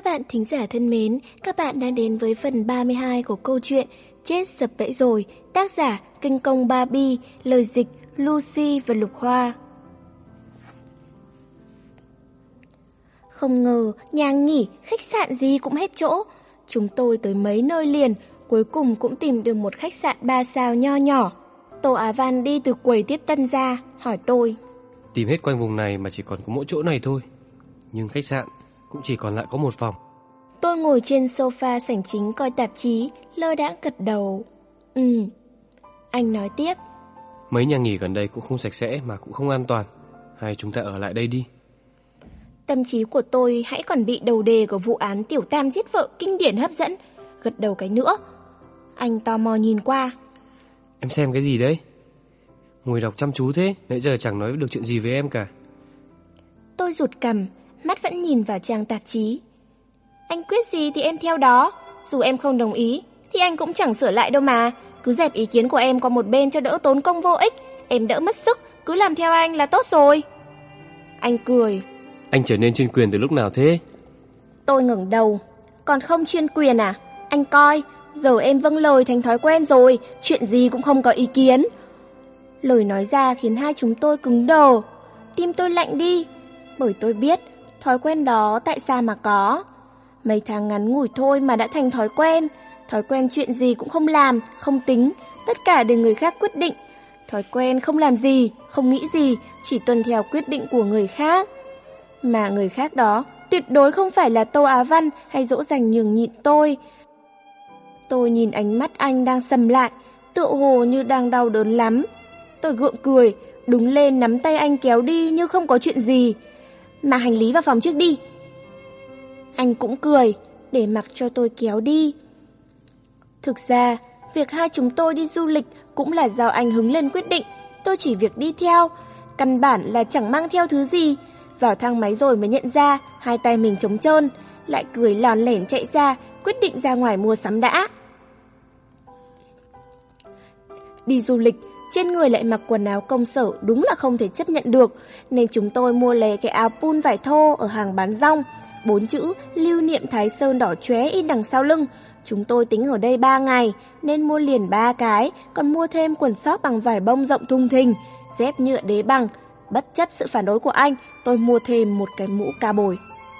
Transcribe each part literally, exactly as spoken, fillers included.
Các bạn thính giả thân mến, các bạn đang đến với phần ba mươi hai của câu chuyện Chết Sập Bẫy Rồi, tác giả Kinh Công Barbie, lời dịch Lucy và Lục Hoa. Không ngờ, nhà nghỉ, khách sạn gì cũng hết chỗ. Chúng tôi tới mấy nơi liền, cuối cùng cũng tìm được một khách sạn ba sao nho nhỏ. Tô Á Văn đi từ quầy tiếp tân ra, hỏi tôi. Tìm hết quanh vùng này mà chỉ còn có mỗi chỗ này thôi. Nhưng khách sạn cũng chỉ còn lại có một phòng. Tôi ngồi trên sofa sảnh chính coi tạp chí, lơ đãng gật đầu. Ừ. Anh nói tiếp. Mấy nhà nghỉ gần đây cũng không sạch sẽ mà cũng không an toàn. Hay chúng ta ở lại đây đi. Tâm trí của tôi hãy còn bị đầu đề của vụ án Tiểu Tam giết vợ kinh điển hấp dẫn. Gật đầu cái nữa. Anh tò mò nhìn qua. Em xem cái gì đấy? Ngồi đọc chăm chú thế, nãy giờ chẳng nói được chuyện gì với em cả. Tôi rụt cằm, mắt vẫn nhìn vào trang tạp chí. Anh quyết gì thì em theo đó. Dù em không đồng ý thì anh cũng chẳng sửa lại đâu mà. Cứ dẹp ý kiến của em qua một bên cho đỡ tốn công vô ích. Em đỡ mất sức, cứ làm theo anh là tốt rồi. Anh cười. Anh trở nên chuyên quyền từ lúc nào thế? Tôi ngẩng đầu. Còn không chuyên quyền à? Anh coi, giờ em vâng lời thành thói quen rồi, chuyện gì cũng không có ý kiến. Lời nói ra khiến hai chúng tôi cứng đờ. Tim tôi lạnh đi, bởi tôi biết thói quen đó tại sao mà có. Mấy tháng ngắn ngủi thôi mà đã thành thói quen. Thói quen chuyện gì cũng không làm, không tính, tất cả đều người khác quyết định. Thói quen không làm gì, không nghĩ gì, chỉ tuân theo quyết định của người khác. Mà người khác đó tuyệt đối không phải là Tô Á Văn hay dỗ dành nhường nhịn tôi. Tôi nhìn ánh mắt anh đang sầm lại, tựa hồ như đang đau đớn lắm. Tôi gượng cười, đứng lên nắm tay anh kéo đi như không có chuyện gì. Mang hành lý vào phòng trước đi. Anh cũng cười, để mặc cho tôi kéo đi. Thực ra, việc hai chúng tôi đi du lịch cũng là do anh hứng lên quyết định. Tôi chỉ việc đi theo, căn bản là chẳng mang theo thứ gì. Vào thang máy rồi mới nhận ra hai tay mình trống trơn, lại cười lòn lẻn chạy ra, quyết định ra ngoài mua sắm đã. Đi du lịch, trên người lại mặc quần áo công sở đúng là không thể chấp nhận được, nên chúng tôi mua lè cái áo pun vải thô ở hàng bán rong. Bốn chữ lưu niệm Thái Sơn đỏ chóe in đằng sau lưng. Chúng tôi tính ở đây ba ngày, nên mua liền ba cái, còn mua thêm quần sót bằng vải bông rộng thùng thình, dép nhựa đế bằng. Bất chấp sự phản đối của anh, tôi mua thêm một cái mũ ca bồi.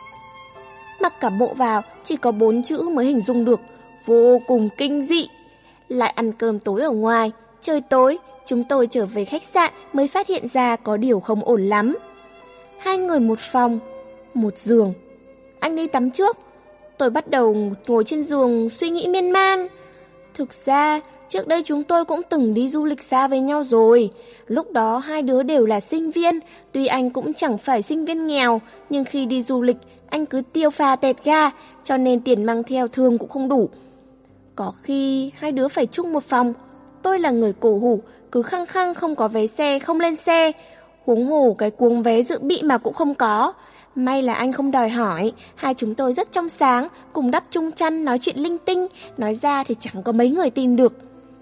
Mặc cả bộ vào, chỉ có bốn chữ mới hình dung được, vô cùng kinh dị. Lại ăn cơm tối ở ngoài, trời tối, chúng tôi trở về khách sạn mới phát hiện ra có điều không ổn lắm. Hai người một phòng, một giường. Anh đi tắm trước. Tôi bắt đầu ngồi trên giường suy nghĩ miên man. Thực ra, trước đây chúng tôi cũng từng đi du lịch xa với nhau rồi. Lúc đó hai đứa đều là sinh viên. Tuy anh cũng chẳng phải sinh viên nghèo, nhưng khi đi du lịch, anh cứ tiêu pha tẹt ga, cho nên tiền mang theo thường cũng không đủ. Có khi hai đứa phải chung một phòng. Tôi là người cổ hủ, cứ khăng khăng không có vé xe, không lên xe. Huống hồ cái cuống vé dự bị mà cũng không có. May là anh không đòi hỏi, hai chúng tôi rất trong sáng, cùng đắp chung chăn nói chuyện linh tinh, nói ra thì chẳng có mấy người tin được.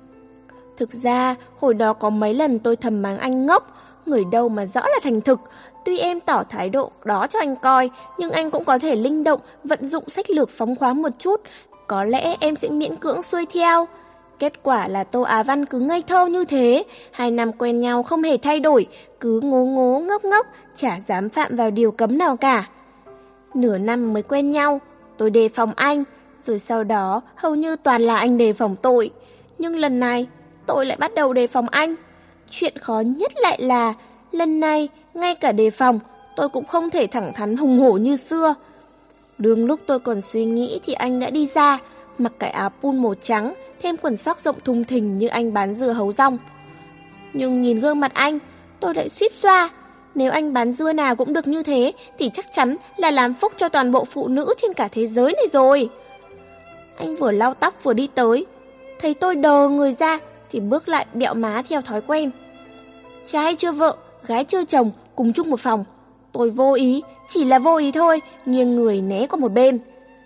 Thực ra, hồi đó có mấy lần tôi thầm mắng anh ngốc, người đâu mà rõ là thành thực. Tuy em tỏ thái độ đó cho anh coi, nhưng anh cũng có thể linh động, vận dụng sách lược phóng khoáng một chút, có lẽ em sẽ miễn cưỡng xuôi theo. Kết quả là Tô Á Văn cứ ngây thơ như thế, hai năm quen nhau không hề thay đổi, cứ ngố ngố ngốc ngốc, chả dám phạm vào điều cấm nào cả. Nửa năm mới quen nhau, tôi đề phòng anh, rồi sau đó hầu như toàn là anh đề phòng tôi. Nhưng lần này, tôi lại bắt đầu đề phòng anh. Chuyện khó nhất lại là, lần này, ngay cả đề phòng, tôi cũng không thể thẳng thắn hùng hổ như xưa. Đương lúc tôi còn suy nghĩ thì anh đã đi ra, mặc cái áo pun màu trắng, thêm quần sóc rộng thùng thình như anh bán dưa hấu rong. Nhưng nhìn gương mặt anh, tôi lại suýt xoa. Nếu anh bán dưa nào cũng được như thế, thì chắc chắn là làm phúc cho toàn bộ phụ nữ trên cả thế giới này rồi. Anh vừa lau tóc vừa đi tới. Thấy tôi đờ người ra, thì bước lại bẹo má theo thói quen. Trai chưa vợ, gái chưa chồng, cùng chung một phòng. Tôi vô ý, chỉ là vô ý thôi, nghiêng người né qua một bên.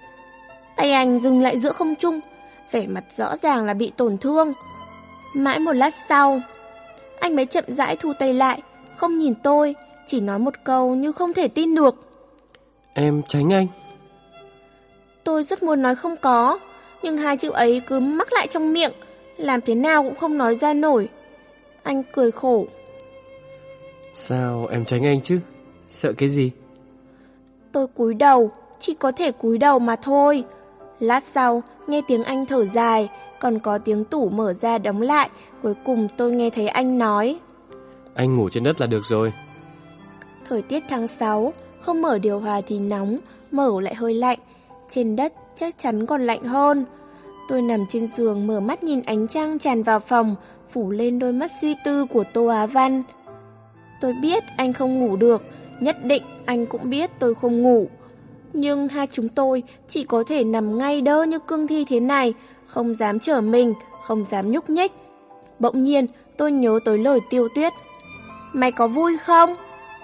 Tay anh dừng lại giữa không trung, vẻ mặt rõ ràng là bị tổn thương. Mãi một lát sau, anh mới chậm rãi thu tay lại, không nhìn tôi, chỉ nói một câu như không thể tin được. Em tránh anh. Tôi rất muốn nói không có, nhưng hai chữ ấy cứ mắc lại trong miệng, làm thế nào cũng không nói ra nổi. Anh cười khổ. Sao em tránh anh chứ? Sợ cái gì? Tôi cúi đầu, chỉ có thể cúi đầu mà thôi. Lát sau, nghe tiếng anh thở dài, còn có tiếng tủ mở ra đóng lại. Cuối cùng tôi nghe thấy anh nói: Anh ngủ trên đất là được rồi. Thời tiết tháng sáu, không mở điều hòa thì nóng, mở lại hơi lạnh. Trên đất chắc chắn còn lạnh hơn. Tôi nằm trên giường mở mắt nhìn ánh trăng tràn vào phòng, phủ lên đôi mắt suy tư của Tô Á Văn. Tôi biết anh không ngủ được, nhất định anh cũng biết tôi không ngủ. Nhưng hai chúng tôi chỉ có thể nằm ngay đơ như cương thi thế này, không dám trở mình, không dám nhúc nhích. Bỗng nhiên tôi nhớ tới lời Tiêu Tuyết: Mày có vui không?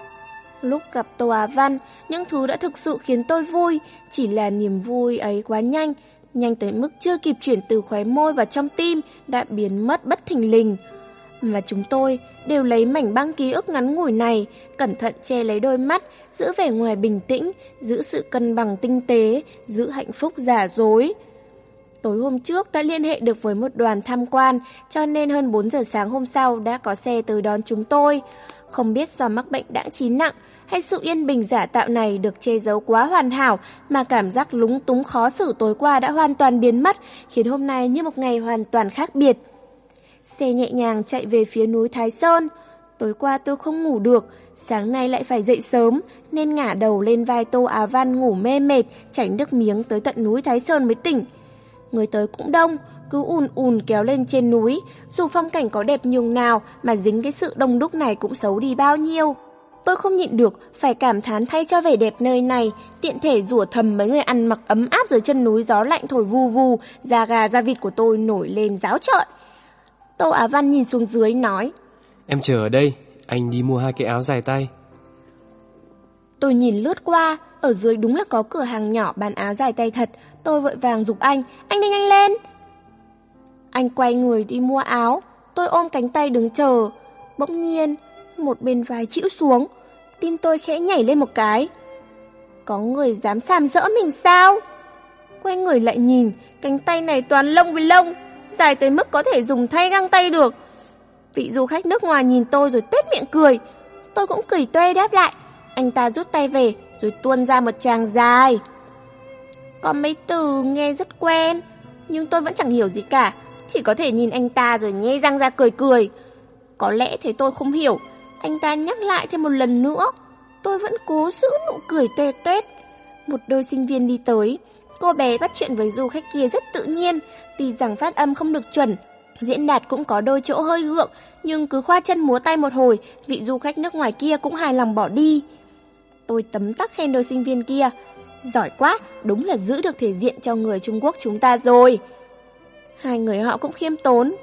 Lúc gặp Tô Á Văn, những thứ đã thực sự khiến tôi vui, chỉ là niềm vui ấy quá nhanh, nhanh tới mức chưa kịp chuyển từ khóe môi vào trong tim đã biến mất bất thình lình. Mà chúng tôi đều lấy mảnh băng ký ức ngắn ngủi này, cẩn thận che lấy đôi mắt, giữ vẻ ngoài bình tĩnh, giữ sự cân bằng tinh tế, giữ hạnh phúc giả dối. Tối hôm trước đã liên hệ được với một đoàn tham quan, cho nên hơn bốn giờ sáng hôm sau đã có xe tới đón chúng tôi. Không biết do mắc bệnh đãng trí nặng hay sự yên bình giả tạo này được che giấu quá hoàn hảo mà cảm giác lúng túng khó xử tối qua đã hoàn toàn biến mất, khiến hôm nay như một ngày hoàn toàn khác biệt. Xe nhẹ nhàng chạy về phía núi Thái Sơn. Tối qua tôi không ngủ được, sáng nay lại phải dậy sớm, nên ngả đầu lên vai Tô Á Văn ngủ mê mệt, chảy nước miếng tới tận núi Thái Sơn mới tỉnh. Người tới cũng đông, cứ ùn ùn kéo lên trên núi, dù phong cảnh có đẹp nhường nào mà dính cái sự đông đúc này cũng xấu đi bao nhiêu. Tôi không nhịn được, phải cảm thán thay cho vẻ đẹp nơi này, tiện thể rủa thầm mấy người ăn mặc ấm áp dưới chân núi gió lạnh thổi vù vù, da gà da vịt của tôi nổi lên ráo trợn. Tô Á Văn nhìn xuống dưới nói: Em chờ ở đây, anh đi mua hai cái áo dài tay. Tôi nhìn lướt qua, ở dưới đúng là có cửa hàng nhỏ bán áo dài tay thật. Tôi vội vàng giục anh: Anh đi nhanh lên. Anh quay người đi mua áo, tôi ôm cánh tay đứng chờ. Bỗng nhiên, một bên vai chĩu xuống, tim tôi khẽ nhảy lên một cái. Có người dám sàm sỡ mình sao? Quay người lại nhìn, cánh tay này toàn lông với lông, dài tới mức có thể dùng thay găng tay được. Vị du khách nước ngoài nhìn tôi rồi tuét miệng cười. Tôi cũng cười toe đáp lại. Anh ta rút tay về rồi tuôn ra một tràng dài. Có mấy từ nghe rất quen, nhưng tôi vẫn chẳng hiểu gì cả, chỉ có thể nhìn anh ta rồi nhe răng ra cười cười. Có lẽ thế tôi không hiểu. Anh ta nhắc lại thêm một lần nữa. Tôi vẫn cố giữ nụ cười toe toét. Một đôi sinh viên đi tới. Cô bé bắt chuyện với du khách kia rất tự nhiên. Tuy rằng phát âm không được chuẩn, diễn đạt cũng có đôi chỗ hơi gượng, nhưng cứ khoa chân múa tay một hồi, vị du khách nước ngoài kia cũng hài lòng bỏ đi. Tôi tấm tắc khen đôi sinh viên kia: Giỏi quá, đúng là giữ được thể diện cho người Trung Quốc chúng ta rồi. Hai người họ cũng khiêm tốn.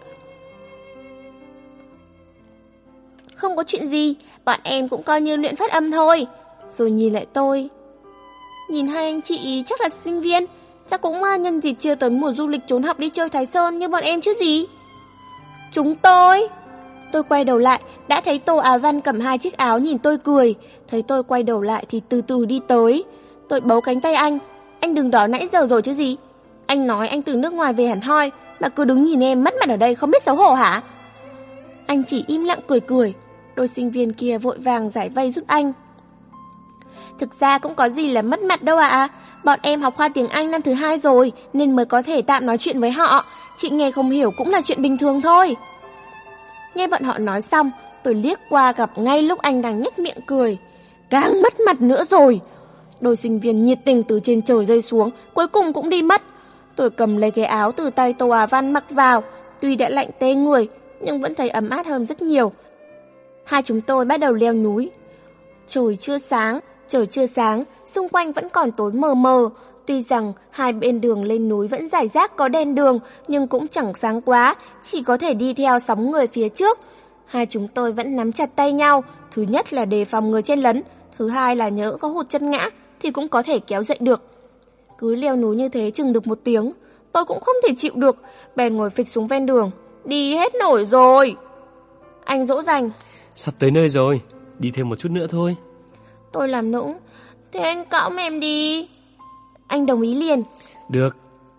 Không có chuyện gì, bọn em cũng coi như luyện phát âm thôi. Rồi nhìn lại tôi. Nhìn hai anh chị chắc là sinh viên, chắc cũng nhân dịp chưa tới mùa du lịch trốn học đi chơi Thái Sơn như bọn em chứ gì. Chúng tôi. Tôi quay đầu lại, đã thấy Tô Á Văn cầm hai chiếc áo nhìn tôi cười. Thấy tôi quay đầu lại thì từ từ đi tới. Tôi bấu cánh tay anh. Anh đừng đỏ nãy giờ rồi chứ gì. Anh nói anh từ nước ngoài về hẳn hoi, mà cứ đứng nhìn em mất mặt ở đây không biết xấu hổ hả? Anh chỉ im lặng cười cười. Đôi sinh viên kia vội vàng giải vây giúp anh. Thực ra cũng có gì là mất mặt đâu ạ. À. Bọn em học khoa tiếng Anh năm thứ hai rồi, nên mới có thể tạm nói chuyện với họ. Chị nghe không hiểu cũng là chuyện bình thường thôi. Nghe bọn họ nói xong, tôi liếc qua gặp ngay lúc anh đang nhếch miệng cười. Càng mất mặt nữa rồi. Đôi sinh viên nhiệt tình từ trên trời rơi xuống, cuối cùng cũng đi mất. Tôi cầm lấy cái áo từ tay Tô Á Văn mặc vào. Tuy đã lạnh tê người, nhưng vẫn thấy ấm áp hơn rất nhiều. Hai chúng tôi bắt đầu leo núi. Trời chưa sáng, trời chưa sáng, xung quanh vẫn còn tối mờ mờ. Tuy rằng hai bên đường lên núi vẫn rải rác có đèn đường, nhưng cũng chẳng sáng quá, chỉ có thể đi theo sóng người phía trước. Hai chúng tôi vẫn nắm chặt tay nhau, thứ nhất là đề phòng người chen lấn, thứ hai là nhỡ có hụt chân ngã thì cũng có thể kéo dậy được. Cứ leo núi như thế chừng được một tiếng, tôi cũng không thể chịu được, bèn ngồi phịch xuống ven đường. Đi hết nổi rồi. Anh dỗ dành. Sắp tới nơi rồi, đi thêm một chút nữa thôi. Tôi làm nũng. Thế anh cõng em đi. Anh đồng ý liền. Được.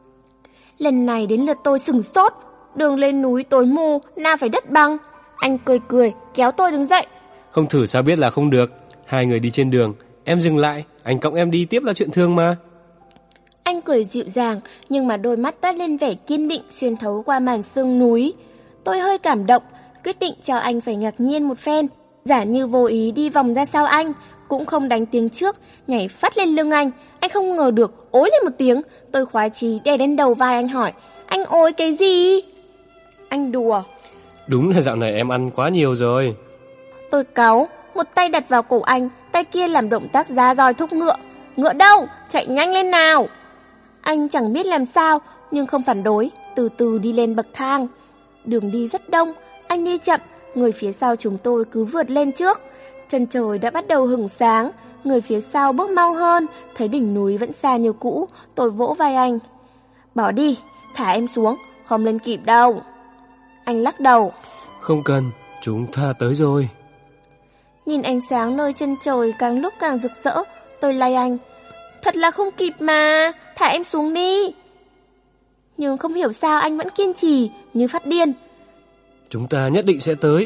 Lần này đến lượt tôi sửng sốt. Đường lên núi tối mù, nào phải đất bằng. Anh cười cười, kéo tôi đứng dậy. Không thử sao biết là không được. Hai người đi trên đường, em dừng lại, anh cõng em đi tiếp là chuyện thường mà. Anh cười dịu dàng, nhưng mà đôi mắt toát lên vẻ kiên định xuyên thấu qua màn sương núi. Tôi hơi cảm động, quyết định cho anh phải ngạc nhiên một phen. Giả như vô ý đi vòng ra sau anh, cũng không đánh tiếng trước, nhảy phát lên lưng anh. Anh không ngờ được, ối lên một tiếng. Tôi khoái chí đè lên đầu vai anh hỏi, anh ối cái gì? Anh đùa. Đúng là dạo này em ăn quá nhiều rồi. Tôi cáu, một tay đặt vào cổ anh, tay kia làm động tác ra roi thúc ngựa. Ngựa đâu? Chạy nhanh lên nào! Anh chẳng biết làm sao, nhưng không phản đối, từ từ đi lên bậc thang. Đường đi rất đông, anh đi chậm, người phía sau chúng tôi cứ vượt lên trước. Chân trời đã bắt đầu hửng sáng, người phía sau bước mau hơn, thấy đỉnh núi vẫn xa như cũ, tôi vỗ vai anh. Bỏ đi, thả em xuống, không lên kịp đâu. Anh lắc đầu. Không cần, chúng ta tới rồi. Nhìn ánh sáng nơi chân trời càng lúc càng rực rỡ, tôi lay anh. Thật là không kịp mà, thả em xuống đi. Nhưng không hiểu sao anh vẫn kiên trì, như phát điên. Chúng ta nhất định sẽ tới.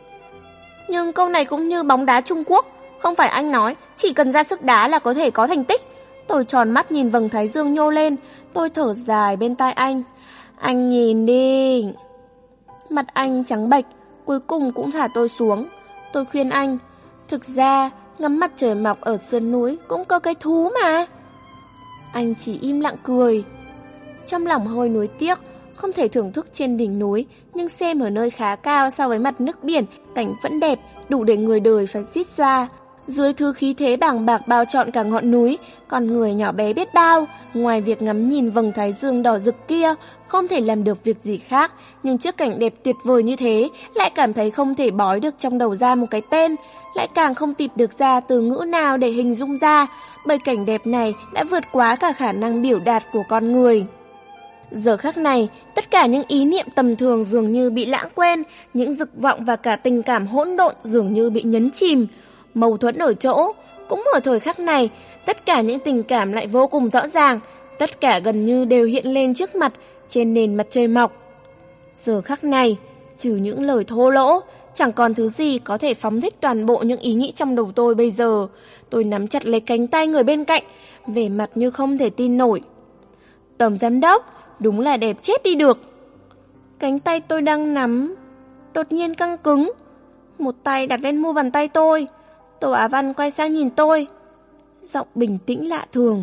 Nhưng câu này cũng như bóng đá Trung Quốc. Không phải anh nói, chỉ cần ra sức đá là có thể có thành tích. Tôi tròn mắt nhìn vầng thái dương nhô lên. Tôi thở dài bên tai anh. Anh nhìn đi. Mặt anh trắng bệch, cuối cùng cũng thả tôi xuống. Tôi khuyên anh, thực ra ngắm mặt trời mọc ở sườn núi cũng có cái thú mà. Anh chỉ im lặng cười. Trong lòng hơi nuối tiếc, không thể thưởng thức trên đỉnh núi, nhưng xem ở nơi khá cao so với mặt nước biển, cảnh vẫn đẹp, đủ để người đời phải suýt xoa. Dưới thứ khí thế bàng bạc bao trọn cả ngọn núi, con người nhỏ bé biết bao, ngoài việc ngắm nhìn vầng thái dương đỏ rực kia, không thể làm được việc gì khác, nhưng trước cảnh đẹp tuyệt vời như thế, lại cảm thấy không thể bói được trong đầu ra một cái tên, lại càng không tìm được ra từ ngữ nào để hình dung ra, bởi cảnh đẹp này đã vượt quá cả khả năng biểu đạt của con người. Giờ khắc này, tất cả những ý niệm tầm thường dường như bị lãng quên, những dục vọng và cả tình cảm hỗn độn dường như bị nhấn chìm. Mâu thuẫn ở chỗ, cũng ở thời khắc này, tất cả những tình cảm lại vô cùng rõ ràng, tất cả gần như đều hiện lên trước mặt, trên nền mặt trời mọc. Giờ khắc này, trừ những lời thô lỗ, chẳng còn thứ gì có thể phóng thích toàn bộ những ý nghĩ trong đầu tôi bây giờ. Tôi nắm chặt lấy cánh tay người bên cạnh, vẻ mặt như không thể tin nổi. Tổng giám đốc, đúng là đẹp chết đi được. Cánh tay tôi đang nắm đột nhiên căng cứng. Một tay đặt lên mu bàn tay tôi. Tô Á Văn quay sang nhìn tôi, giọng bình tĩnh lạ thường.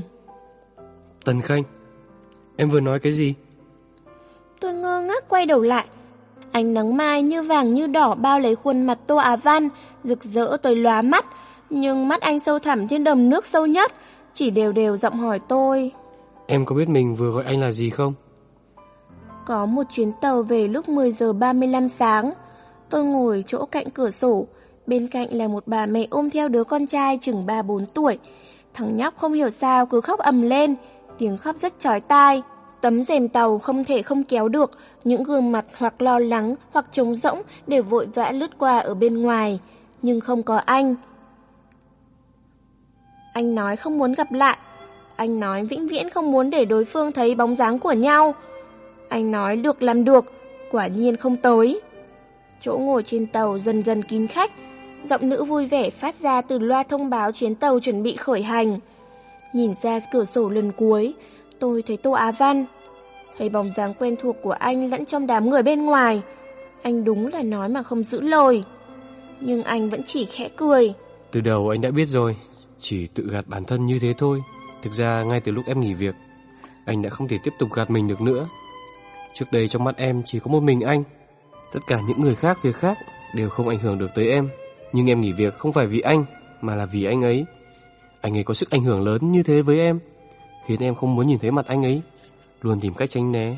Tần Khanh, em vừa nói cái gì? Tôi ngơ ngác quay đầu lại. Ánh nắng mai như vàng như đỏ bao lấy khuôn mặt Tô Á Văn, rực rỡ tới lóa mắt. Nhưng mắt anh sâu thẳm trên đầm nước sâu nhất, chỉ đều đều giọng hỏi tôi. Em có biết mình vừa gọi anh là gì không? Có một chuyến tàu về lúc mười giờ ba mươi lăm sáng. Tôi ngồi chỗ cạnh cửa sổ, bên cạnh là một bà mẹ ôm theo đứa con trai chừng ba bốn tuổi. Thằng nhóc không hiểu sao cứ khóc ầm lên, tiếng khóc rất chói tai. Tấm rèm tàu không thể không kéo được, những gương mặt hoặc lo lắng hoặc trống rỗng đều vội vã lướt qua ở bên ngoài. Nhưng không có anh. Anh nói không muốn gặp lại. Anh nói vĩnh viễn không muốn để đối phương thấy bóng dáng của nhau. Anh nói được làm được, quả nhiên không tới. Chỗ ngồi trên tàu dần dần kín khách, giọng nữ vui vẻ phát ra từ loa thông báo chuyến tàu chuẩn bị khởi hành. Nhìn ra cửa sổ lần cuối, tôi thấy Tô Á Văn. Thấy bóng dáng quen thuộc của anh lẫn trong đám người bên ngoài. Anh đúng là nói mà không giữ lời. Nhưng anh vẫn chỉ khẽ cười. Từ đầu anh đã biết rồi, chỉ tự gạt bản thân như thế thôi. Thực ra ngay từ lúc em nghỉ việc, anh đã không thể tiếp tục gạt mình được nữa. Trước đây trong mắt em chỉ có một mình anh. Tất cả những người khác việc khác đều không ảnh hưởng được tới em. Nhưng em nghỉ việc không phải vì anh, mà là vì anh ấy. Anh ấy có sức ảnh hưởng lớn như thế với em, khiến em không muốn nhìn thấy mặt anh ấy, luôn tìm cách tránh né.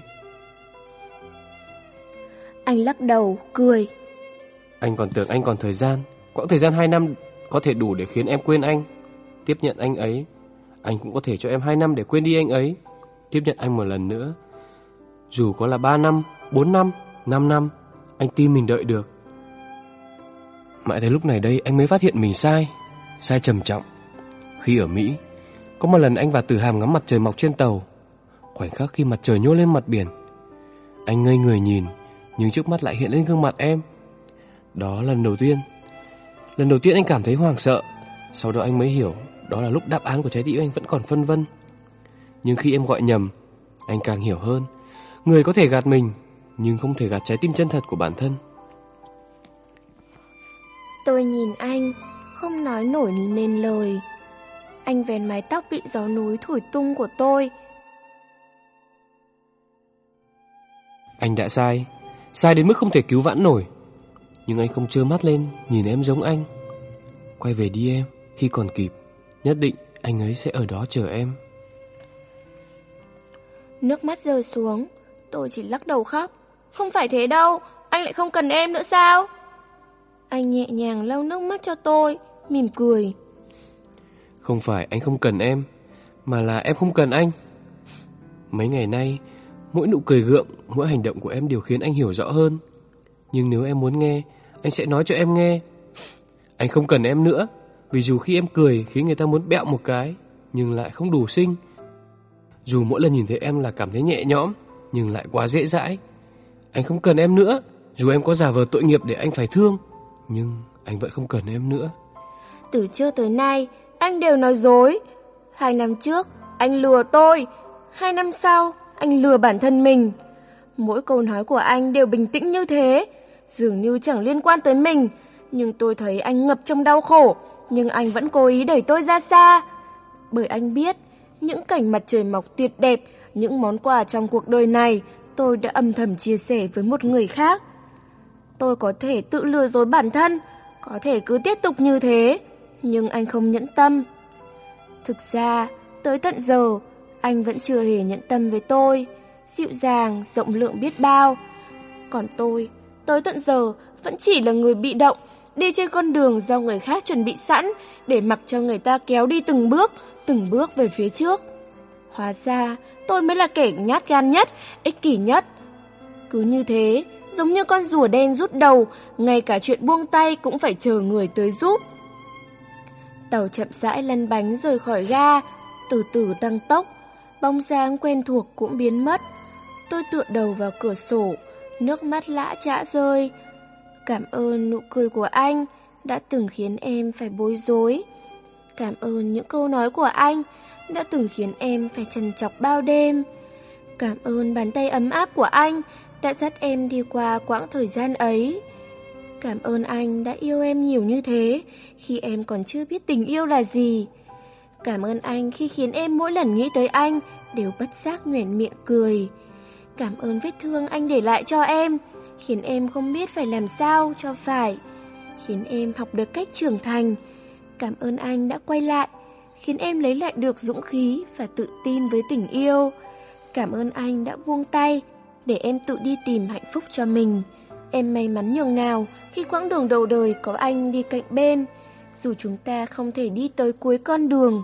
Anh lắc đầu, cười. Anh còn tưởng anh còn thời gian. Quãng thời gian hai năm có thể đủ để khiến em quên anh, tiếp nhận anh ấy. Anh cũng có thể cho em hai năm để quên đi anh ấy, tiếp nhận anh một lần nữa. Dù có là ba năm, bốn năm, năm năm, anh tin mình đợi được. Mãi tới lúc này đây anh mới phát hiện mình sai, sai trầm trọng. Khi ở Mỹ, có một lần anh và Tử Hàm ngắm mặt trời mọc trên tàu. Khoảnh khắc khi mặt trời nhô lên mặt biển, anh ngây người nhìn, nhưng trước mắt lại hiện lên gương mặt em. Đó là lần đầu tiên Lần đầu tiên anh cảm thấy hoảng sợ. Sau đó anh mới hiểu đó là lúc đáp án của trái tim anh vẫn còn phân vân. Nhưng khi em gọi nhầm, anh càng hiểu hơn. Người có thể gạt mình, nhưng không thể gạt trái tim chân thật của bản thân. Tôi nhìn anh, không nói nổi nên lời. Anh vén mái tóc bị gió núi thổi tung của tôi. Anh đã sai, sai đến mức không thể cứu vãn nổi. Nhưng anh không trơ mắt lên nhìn em giống anh. Quay về đi em, khi còn kịp. Nhất định anh ấy sẽ ở đó chờ em. Nước mắt rơi xuống, tôi chỉ lắc đầu khóc. Không phải thế đâu, anh lại không cần em nữa sao? Anh nhẹ nhàng lau nước mắt cho tôi, mỉm cười. Không phải anh không cần em, mà là em không cần anh. Mấy ngày nay, mỗi nụ cười gượng, mỗi hành động của em đều khiến anh hiểu rõ hơn. Nhưng nếu em muốn nghe, anh sẽ nói cho em nghe. Anh không cần em nữa, vì dù khi em cười khiến người ta muốn bẹo một cái, nhưng lại không đủ xinh. Dù mỗi lần nhìn thấy em là cảm thấy nhẹ nhõm, nhưng lại quá dễ dãi. Anh không cần em nữa, dù em có giả vờ tội nghiệp để anh phải thương, nhưng anh vẫn không cần em nữa. Từ trước tới nay, anh đều nói dối. Hai năm trước, anh lừa tôi. Hai năm sau, anh lừa bản thân mình. Mỗi câu nói của anh đều bình tĩnh như thế, dường như chẳng liên quan tới mình. Nhưng tôi thấy anh ngập trong đau khổ, nhưng anh vẫn cố ý đẩy tôi ra xa. Bởi anh biết, những cảnh mặt trời mọc tuyệt đẹp, những món quà trong cuộc đời này, tôi đã âm thầm chia sẻ với một người khác. Tôi có thể tự lừa dối bản thân, có thể cứ tiếp tục như thế, nhưng anh không nhẫn tâm. Thực ra, tới tận giờ, anh vẫn chưa hề nhẫn tâm với tôi, dịu dàng, rộng lượng biết bao. Còn tôi, tới tận giờ, vẫn chỉ là người bị động, đi trên con đường do người khác chuẩn bị sẵn, để mặc cho người ta kéo đi từng bước, từng bước về phía trước. Hóa ra, tôi mới là kẻ nhát gan nhất, ích kỷ nhất. Cứ như thế, giống như con rùa đen rút đầu, ngay cả chuyện buông tay cũng phải chờ người tới giúp. Tàu chậm rãi lăn bánh rời khỏi ga, từ từ tăng tốc, bóng dáng quen thuộc cũng biến mất. Tôi tựa đầu vào cửa sổ, nước mắt lã chã rơi. Cảm ơn nụ cười của anh đã từng khiến em phải bối rối. Cảm ơn những câu nói của anh đã từng khiến em phải trằn trọc bao đêm. Cảm ơn bàn tay ấm áp của anh đã dắt em đi qua quãng thời gian ấy. Cảm ơn anh đã yêu em nhiều như thế khi em còn chưa biết tình yêu là gì. Cảm ơn anh khi khiến em mỗi lần nghĩ tới anh đều bất giác nhoẻn miệng cười. Cảm ơn vết thương anh để lại cho em, khiến em không biết phải làm sao cho phải, khiến em học được cách trưởng thành. Cảm ơn anh đã quay lại, khiến em lấy lại được dũng khí và tự tin với tình yêu. Cảm ơn anh đã buông tay để em tự đi tìm hạnh phúc cho mình. Em may mắn nhường nào khi quãng đường đầu đời có anh đi cạnh bên. Dù chúng ta không thể đi tới cuối con đường,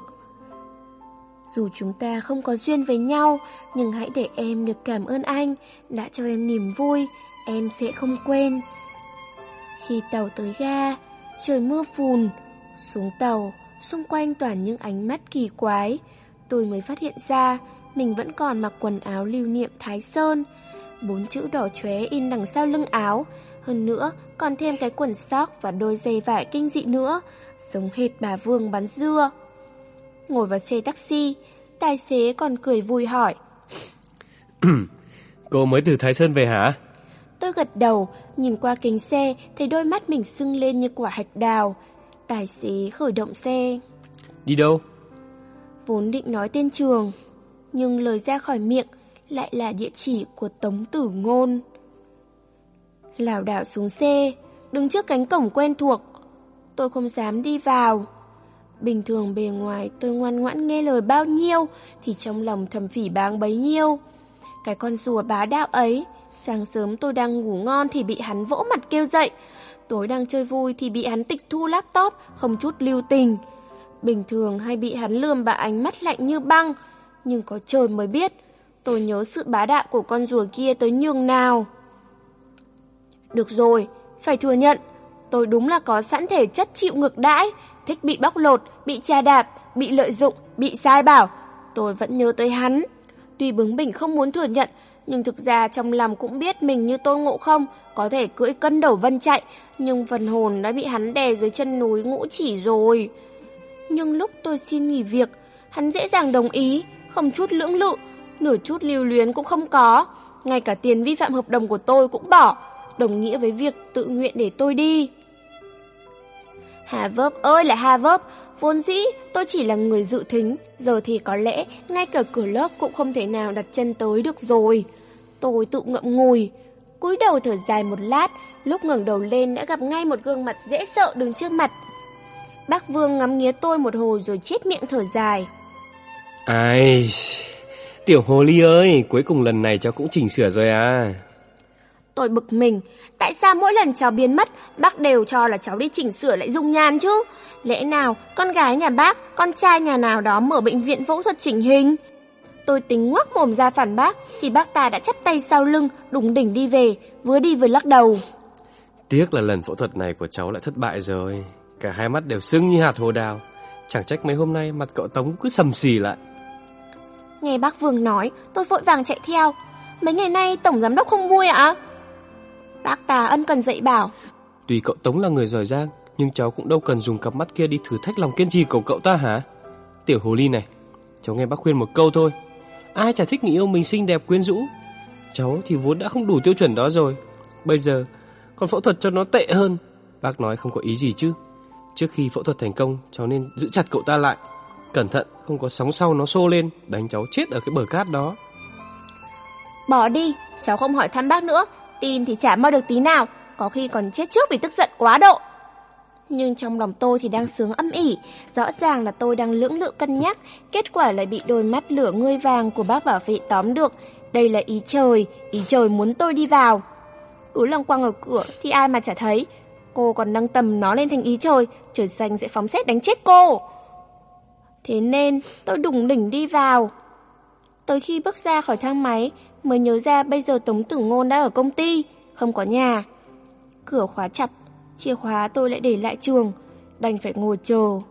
dù chúng ta không có duyên với nhau, nhưng hãy để em được cảm ơn anh đã cho em niềm vui, em sẽ không quên. Khi tàu tới ga, trời mưa phùn, xuống tàu, xung quanh toàn những ánh mắt kỳ quái. Tôi mới phát hiện ra mình vẫn còn mặc quần áo lưu niệm Thái Sơn. Bốn chữ đỏ chóe in đằng sau lưng áo, hơn nữa còn thêm cái quần sóc và đôi giày vải kinh dị nữa, giống hệt bà Vương bán dưa. Ngồi vào xe taxi, tài xế còn cười vui hỏi: Cô mới từ Thái Sơn về hả? Tôi gật đầu, nhìn qua kính xe, thấy đôi mắt mình sưng lên như quả hạch đào. Tài xế khởi động xe. Đi đâu? Vốn định nói tên trường, nhưng lời ra khỏi miệng lại là địa chỉ của Tống Tử Ngôn. Lảo đảo xuống xe, đứng trước cánh cổng quen thuộc. Tôi không dám đi vào. Bình thường bề ngoài tôi ngoan ngoãn nghe lời bao nhiêu, thì trong lòng thầm phỉ báng bấy nhiêu. Cái con rùa bá đạo ấy, sáng sớm tôi đang ngủ ngon thì bị hắn vỗ mặt kêu dậy, tối đang chơi vui thì bị hắn tịch thu laptop, không chút lưu tình. Bình thường hay bị hắn lườm bằng ánh mắt lạnh như băng, nhưng có trời mới biết tôi nhớ sự bá đạo của con rùa kia tới nhường nào. Được rồi, phải thừa nhận, tôi đúng là có sẵn thể chất chịu ngược đãi, thích bị bóc lột, bị chà đạp, bị lợi dụng, bị sai bảo. Tôi vẫn nhớ tới hắn. Tuy bướng bỉnh không muốn thừa nhận, nhưng thực ra trong lòng cũng biết mình như Tôn Ngộ Không, có thể cưỡi cân đầu vân chạy, nhưng phần hồn đã bị hắn đè dưới chân núi Ngũ Chỉ rồi. Nhưng lúc tôi xin nghỉ việc, hắn dễ dàng đồng ý, không chút lưỡng lự, nửa chút lưu luyến cũng không có. Ngay cả tiền vi phạm hợp đồng của tôi cũng bỏ, đồng nghĩa với việc tự nguyện để tôi đi. Hà Vấp ơi là Hà Vấp, vốn dĩ tôi chỉ là người dự thính, giờ thì có lẽ ngay cả cửa lớp cũng không thể nào đặt chân tới được rồi. Tôi tự ngậm ngùi, cúi đầu thở dài một lát, lúc ngẩng đầu lên đã gặp ngay một gương mặt dễ sợ đứng trước mặt. Bác Vương ngắm nghía tôi một hồi rồi chép miệng thở dài. Ai, tiểu hồ ly ơi, cuối cùng lần này cháu cũng chỉnh sửa rồi à. Tôi bực mình, tại sao mỗi lần cháu biến mất, bác đều cho là cháu đi chỉnh sửa lại dung nhan chứ? Lẽ nào con gái nhà bác, con trai nhà nào đó mở bệnh viện phẫu thuật chỉnh hình? Tôi tính ngoác mồm ra phản bác, thì bác ta đã chắp tay sau lưng, đùng đỉnh đi về, vừa đi vừa lắc đầu. Tiếc là lần phẫu thuật này của cháu lại thất bại rồi. Cả hai mắt đều sưng như hạt hồ đào. Chẳng trách mấy hôm nay mặt cậu Tống cứ sầm xì lại. Nghe bác Vương nói, tôi vội vàng chạy theo. Mấy ngày nay tổng giám đốc không vui ạ? Bác ta ân cần dạy bảo. Tuy cậu Tống là người giỏi giang, nhưng cháu cũng đâu cần dùng cặp mắt kia đi thử thách lòng kiên trì của cậu ta hả? Tiểu hồ ly này, cháu nghe bác khuyên một câu thôi. Ai chả thích người yêu mình xinh đẹp quyến rũ. Cháu thì vốn đã không đủ tiêu chuẩn đó rồi, bây giờ còn phẫu thuật cho nó tệ hơn. Bác nói không có ý gì chứ? Trước khi phẫu thuật thành công, cháu nên giữ chặt cậu ta lại. Cẩn thận, không có sóng sau nó xô lên, đánh cháu chết ở cái bờ cát đó. Bỏ đi, cháu không hỏi thăm bác nữa. Tin thì chả mơ được tí nào, có khi còn chết trước vì tức giận quá độ. Nhưng trong lòng tôi thì đang sướng âm ỉ. Rõ ràng là tôi đang lưỡng lự cân nhắc, kết quả lại bị đôi mắt lửa ngươi vàng của bác bảo vệ tóm được. Đây là ý trời, ý trời muốn tôi đi vào. Cứ lăng quăng ở cửa thì ai mà chả thấy. Cô còn nâng tầm nó lên thành ý trời, trời xanh sẽ phóng sét đánh chết cô. Thế nên tôi đùng đỉnh đi vào. Tới khi bước ra khỏi thang máy mới nhớ ra bây giờ Tống Tử Ngôn đã ở công ty, không có nhà. Cửa khóa chặt, chìa khóa tôi lại để lại trường, đành phải ngồi chờ.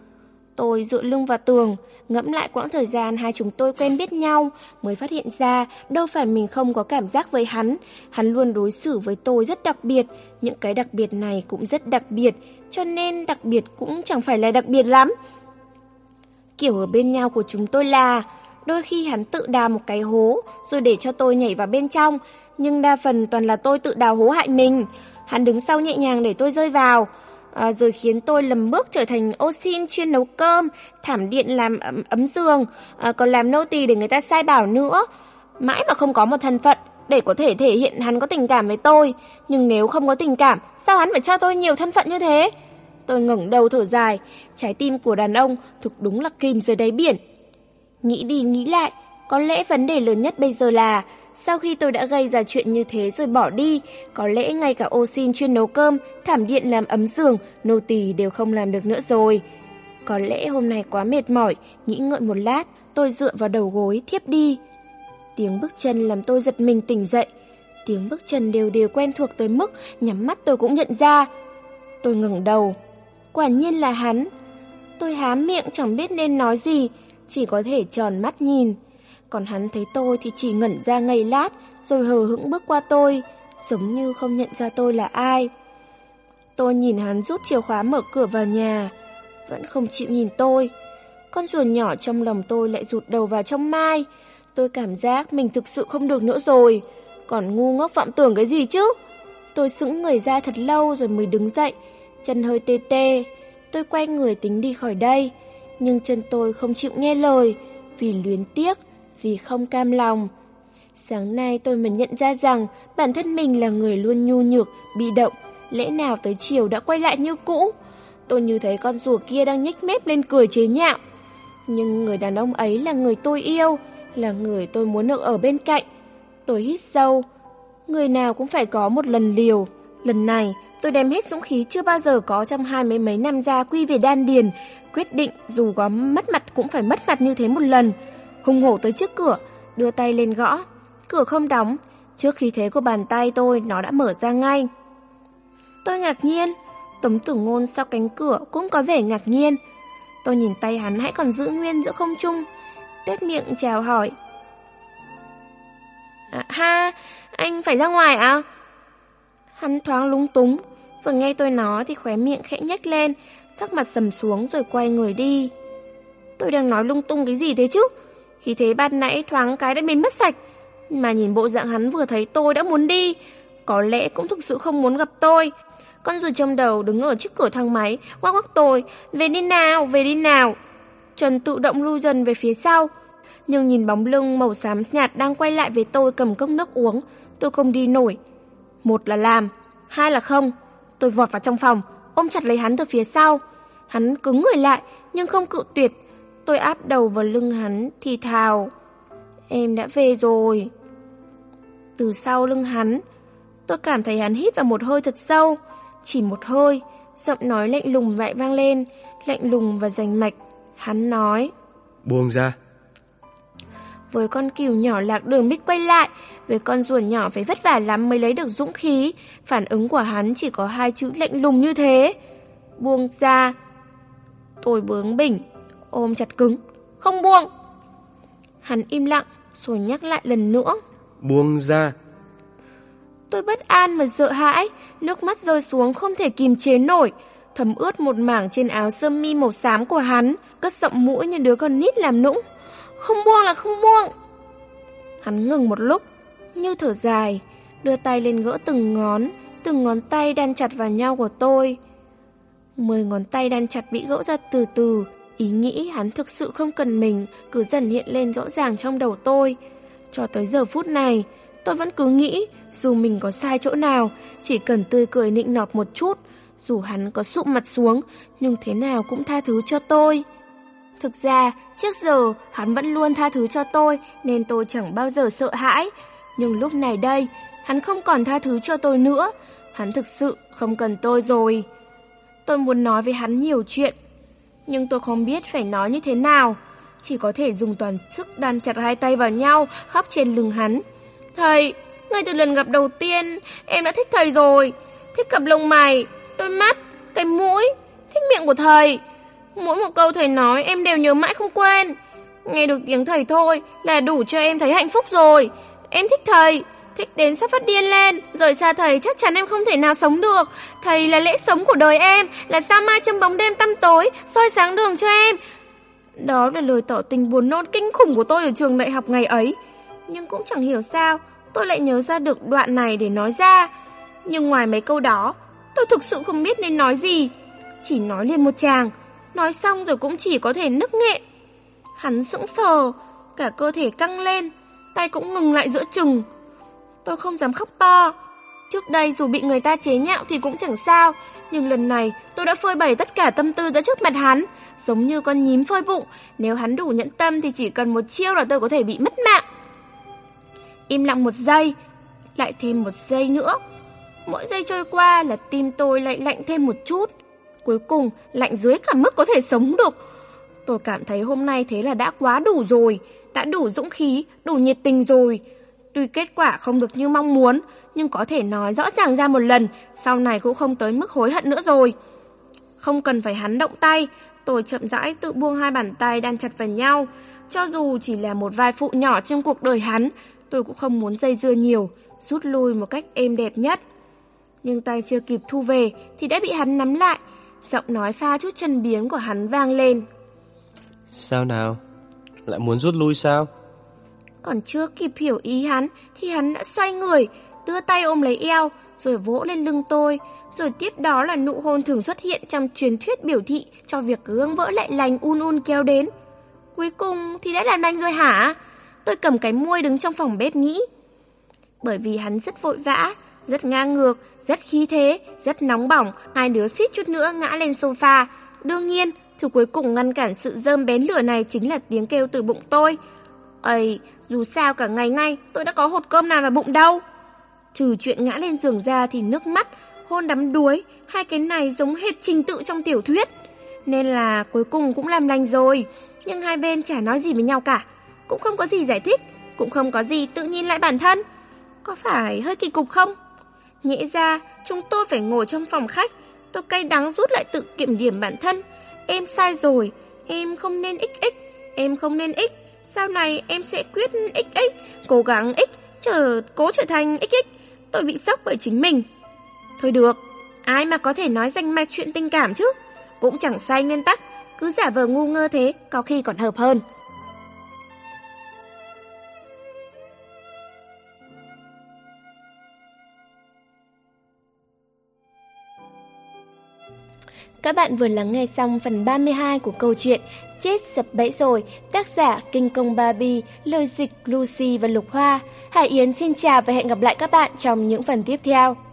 Tôi dựa lưng vào tường, ngẫm lại quãng thời gian hai chúng tôi quen biết nhau, mới phát hiện ra đâu phải mình không có cảm giác với hắn. Hắn luôn đối xử với tôi rất đặc biệt, những cái đặc biệt này cũng rất đặc biệt, cho nên đặc biệt cũng chẳng phải là đặc biệt lắm. Kiểu ở bên nhau của chúng tôi là đôi khi hắn tự đào một cái hố rồi để cho tôi nhảy vào bên trong, nhưng đa phần toàn là tôi tự đào hố hại mình. Hắn đứng sau nhẹ nhàng để tôi rơi vào, à, rồi khiến tôi lầm bước trở thành ô xin chuyên nấu cơm, thảm điện làm ấm, ấm giường, à, còn làm nô tỳ để người ta sai bảo nữa. Mãi mà không có một thân phận để có thể thể hiện hắn có tình cảm với tôi. Nhưng nếu không có tình cảm, sao hắn phải cho tôi nhiều thân phận như thế? Tôi ngẩng đầu thở dài, trái tim của đàn ông thực đúng là kìm dưới đáy biển. Nghĩ đi nghĩ lại, có lẽ vấn đề lớn nhất bây giờ là sau khi tôi đã gây ra chuyện như thế rồi bỏ đi, có lẽ ngay cả ô xin chuyên nấu cơm, thảm điện làm ấm giường, nô tỳ đều không làm được nữa rồi. Có lẽ hôm nay quá mệt mỏi, nghĩ ngợi một lát, tôi dựa vào đầu gối thiếp đi. Tiếng bước chân làm tôi giật mình tỉnh dậy. Tiếng bước chân đều đều quen thuộc tới mức nhắm mắt tôi cũng nhận ra. Tôi ngẩng đầu, quả nhiên là hắn. Tôi há miệng chẳng biết nên nói gì, chỉ có thể tròn mắt nhìn. Còn hắn thấy tôi thì chỉ ngẩn ra ngây lát, rồi hờ hững bước qua tôi, giống như không nhận ra tôi là ai. Tôi nhìn hắn rút chìa khóa mở cửa vào nhà, vẫn không chịu nhìn tôi. Con rùa nhỏ trong lòng tôi lại rụt đầu vào trong mai. Tôi cảm giác mình thực sự không được nữa rồi. Còn ngu ngốc vọng tưởng cái gì chứ? Tôi sững người ra thật lâu rồi mới đứng dậy, chân hơi tê tê. Tôi quay người tính đi khỏi đây, nhưng chân tôi không chịu nghe lời, vì luyến tiếc, vì không cam lòng. Sáng nay tôi mới nhận ra rằng bản thân mình là người luôn nhu nhược, bị động, lẽ nào tới chiều đã quay lại như cũ. Tôi như thấy con rùa kia đang nhếch mép lên cười chế nhạo. Nhưng người đàn ông ấy là người tôi yêu, là người tôi muốn được ở bên cạnh. Tôi hít sâu, người nào cũng phải có một lần liều. Lần này tôi đem hết dũng khí chưa bao giờ có trong hai mấy mấy năm ra quy về đan điền, quyết định dù có mất mặt cũng phải mất mặt như thế một lần. Hùng hổ tới trước cửa, đưa tay lên gõ. Cửa không đóng, trước khí thế của bàn tay tôi nó đã mở ra ngay. Tôi ngạc nhiên, Tống Tử Ngôn sau cánh cửa cũng có vẻ ngạc nhiên. Tôi nhìn tay hắn hãy còn giữ nguyên giữa không trung, tuét miệng chào hỏi. À, ha, anh phải ra ngoài à? Hắn thoáng lúng túng, vừa nghe tôi nói thì khóe miệng khẽ nhếch lên, sắc mặt sầm xuống rồi quay người đi. Tôi đang nói lung tung cái gì thế chứ? Khi thế ban nãy thoáng cái đã biến mất sạch, mà nhìn bộ dạng hắn vừa thấy tôi đã muốn đi, có lẽ cũng thực sự không muốn gặp tôi. Con ruồi trong đầu đứng ở trước cửa thang máy, quắc quắc tôi, về đi nào, về đi nào. Chân tự động lui dần về phía sau, nhưng nhìn bóng lưng màu xám nhạt đang quay lại với tôi cầm cốc nước uống, tôi không đi nổi. Một là làm, hai là không. Tôi vọt vào trong phòng, ôm chặt lấy hắn từ phía sau. Hắn cứng người lại, nhưng không cự tuyệt. Tôi áp đầu vào lưng hắn, thì thào, em đã về rồi. Từ sau lưng hắn, tôi cảm thấy hắn hít vào một hơi thật sâu. Chỉ một hơi, giọng nói lạnh lùng lại vang lên, lạnh lùng và rành mạch. Hắn nói, buông ra. Với con cừu nhỏ lạc đường biết quay lại, với con rùa nhỏ phải vất vả lắm mới lấy được dũng khí. Phản ứng của hắn chỉ có hai chữ lạnh lùng như thế. Buông ra. Tôi bướng bỉnh, ôm chặt cứng. Không buông. Hắn im lặng, rồi nhắc lại lần nữa. Buông ra. Tôi bất an mà sợ hãi, nước mắt rơi xuống không thể kìm chế nổi, thấm ướt một mảng trên áo sơ mi màu xám của hắn, cất giọng mũi như đứa con nít làm nũng. Không buông là không buông. Hắn ngừng một lúc, như thở dài, đưa tay lên gỡ từng ngón, từng ngón tay đan chặt vào nhau của tôi. Mười ngón tay đan chặt bị gỡ ra từ từ, ý nghĩ hắn thực sự không cần mình cứ dần hiện lên rõ ràng trong đầu tôi. Cho tới giờ phút này, tôi vẫn cứ nghĩ dù mình có sai chỗ nào, chỉ cần tươi cười nịnh nọt một chút, dù hắn có sụp mặt xuống, nhưng thế nào cũng tha thứ cho tôi. Thực ra, trước giờ hắn vẫn luôn tha thứ cho tôi nên tôi chẳng bao giờ sợ hãi. Nhưng lúc này đây, hắn không còn tha thứ cho tôi nữa. Hắn thực sự không cần tôi rồi. Tôi muốn nói với hắn nhiều chuyện, nhưng tôi không biết phải nói như thế nào. Chỉ có thể dùng toàn sức đan chặt hai tay vào nhau, khóc trên lưng hắn. Thầy, ngay từ lần gặp đầu tiên, em đã thích thầy rồi. Thích cặp lông mày, đôi mắt, cái mũi, thích miệng của thầy. Mỗi một câu thầy nói em đều nhớ mãi không quên. Nghe được tiếng thầy thôi là đủ cho em thấy hạnh phúc rồi. Em thích thầy, thích đến sắp phát điên lên. Rời xa thầy chắc chắn em không thể nào sống được. Thầy là lẽ sống của đời em, là sao mai trong bóng đêm tăm tối, soi sáng đường cho em. Đó là lời tỏ tình buồn nôn kinh khủng của tôi ở trường đại học ngày ấy. Nhưng cũng chẳng hiểu sao tôi lại nhớ ra được đoạn này để nói ra. Nhưng ngoài mấy câu đó, tôi thực sự không biết nên nói gì. Chỉ nói liền một tràng, nói xong rồi cũng chỉ có thể nức nghẹn. Hắn sững sờ, cả cơ thể căng lên, tay cũng ngừng lại giữa chừng. Tôi không dám khóc to. Trước đây dù bị người ta chế nhạo thì cũng chẳng sao, nhưng lần này tôi đã phơi bày tất cả tâm tư ra trước mặt hắn, giống như con nhím phơi bụng. Nếu hắn đủ nhẫn tâm thì chỉ cần một chiêu là tôi có thể bị mất mạng. Im lặng một giây, lại thêm một giây nữa. Mỗi giây trôi qua là tim tôi lại lạnh thêm một chút. Cuối cùng lạnh dưới cả mức có thể sống được. Tôi cảm thấy hôm nay thế là đã quá đủ rồi, đã đủ dũng khí, đủ nhiệt tình rồi. Tuy kết quả không được như mong muốn, nhưng có thể nói rõ ràng ra một lần, sau này cũng không tới mức hối hận nữa rồi. Không cần phải hắn động tay, tôi chậm rãi tự buông hai bàn tay đan chặt vào nhau. Cho dù chỉ là một vai phụ nhỏ trong cuộc đời hắn, tôi cũng không muốn dây dưa nhiều, rút lui một cách êm đẹp nhất. Nhưng tay chưa kịp thu về thì đã bị hắn nắm lại. Giọng nói pha chút chân biếng của hắn vang lên. Sao nào? Lại muốn rút lui sao? Còn chưa kịp hiểu ý hắn thì hắn đã xoay người, đưa tay ôm lấy eo, rồi vỗ lên lưng tôi. Rồi tiếp đó là nụ hôn thường xuất hiện trong truyền thuyết biểu thị cho việc gương vỡ lại lành un un kéo đến. Cuối cùng thì đã làm lành rồi hả? Tôi cầm cái muôi đứng trong phòng bếp nghĩ. Bởi vì hắn rất vội vã, rất ngang ngược, rất khí thế, rất nóng bỏng, hai đứa suýt chút nữa ngã lên sofa. Đương nhiên, thứ cuối cùng ngăn cản sự rơm bén lửa này chính là tiếng kêu từ bụng tôi. Ây, dù sao cả ngày nay tôi đã có hột cơm nào vào bụng đâu. Trừ chuyện ngã lên giường ra thì nước mắt, hôn đắm đuối, hai cái này giống hệt trình tự trong tiểu thuyết. Nên là cuối cùng cũng làm lành rồi. Nhưng hai bên chả nói gì với nhau cả, cũng không có gì giải thích, cũng không có gì tự nhìn lại bản thân. Có phải hơi kỳ cục không? Nhẽ ra chúng tôi phải ngồi trong phòng khách. Tôi cay đắng rút lại tự kiểm điểm bản thân. Em sai rồi, em không nên ích ích, em không nên ích. Sau này em sẽ quyết ích ích, cố gắng ích, trở cố trở thành ích ích. Tôi bị sốc bởi chính mình. Thôi được, ai mà có thể nói rành mạch chuyện tình cảm chứ. Cũng chẳng sai nguyên tắc, cứ giả vờ ngu ngơ thế có khi còn hợp hơn. Các bạn vừa lắng nghe xong phần ba mươi hai của câu chuyện Chết sập bẫy rồi, tác giả Kinh Công Barbie, lời dịch Lucy và Lục Hoa. Hải Yến xin chào và hẹn gặp lại các bạn trong những phần tiếp theo.